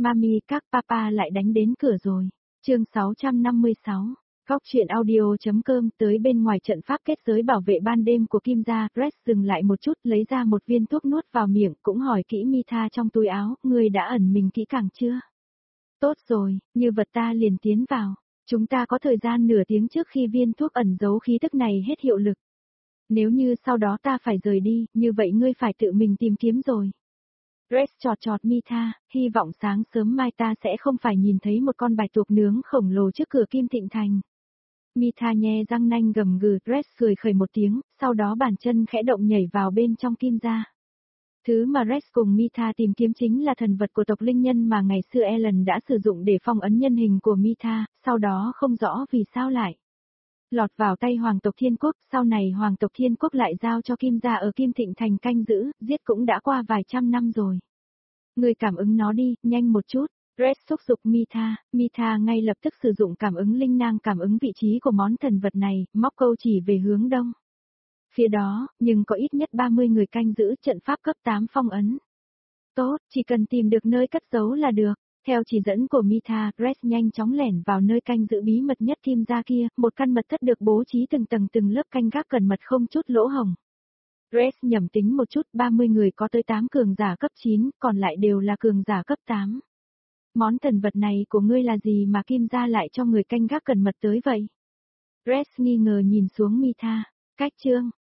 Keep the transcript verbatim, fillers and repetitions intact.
Mami, các papa lại đánh đến cửa rồi. Chương sáu trăm năm mươi sáu. Góc truyện audio.com. Tới bên ngoài trận pháp kết giới bảo vệ ban đêm của Kim gia, Rex dừng lại một chút, lấy ra một viên thuốc nuốt vào miệng, cũng hỏi kỹ Mita trong túi áo, ngươi đã ẩn mình kỹ càng chưa? Tốt rồi, như vật ta liền tiến vào. Chúng ta có thời gian nửa tiếng trước khi viên thuốc ẩn giấu khí tức này hết hiệu lực. Nếu như sau đó ta phải rời đi, như vậy ngươi phải tự mình tìm kiếm rồi. Rex chọt chọt Mita, hy vọng sáng sớm mai ta sẽ không phải nhìn thấy một con bạch tuộc nướng khổng lồ trước cửa Kim Thịnh Thành. Mita nhe răng nanh gầm gừ, Rex cười khẩy một tiếng, sau đó bàn chân khẽ động nhảy vào bên trong Kim gia. Thứ mà Rex cùng Mita tìm kiếm chính là thần vật của tộc linh nhân mà ngày xưa Ellen đã sử dụng để phong ấn nhân hình của Mita, sau đó không rõ vì sao lại lọt vào tay Hoàng tộc Thiên Quốc, sau này Hoàng tộc Thiên Quốc lại giao cho Kim gia ở Kim Thịnh Thành canh giữ, giết cũng đã qua vài trăm năm rồi. Người cảm ứng nó đi, nhanh một chút. Rex thúc giục Mita, Mita ngay lập tức sử dụng cảm ứng linh nang cảm ứng vị trí của món thần vật này, móc câu chỉ về hướng đông. Phía đó, nhưng có ít nhất ba mươi người canh giữ trận pháp cấp tám phong ấn. Tốt, chỉ cần tìm được nơi cất giấu là được. Theo chỉ dẫn của Mita, Rex nhanh chóng lẻn vào nơi canh giữ bí mật nhất Kim gia kia, một căn mật thất được bố trí từng tầng từng lớp canh gác cẩn mật không chút lỗ hổng. Rex nhẩm tính một chút, ba mươi người có tới tám cường giả cấp chín, còn lại đều là cường giả cấp tám. Món thần vật này của ngươi là gì mà Kim gia lại cho người canh gác cẩn mật tới vậy? Rex nghi ngờ nhìn xuống Mita. Cách chương,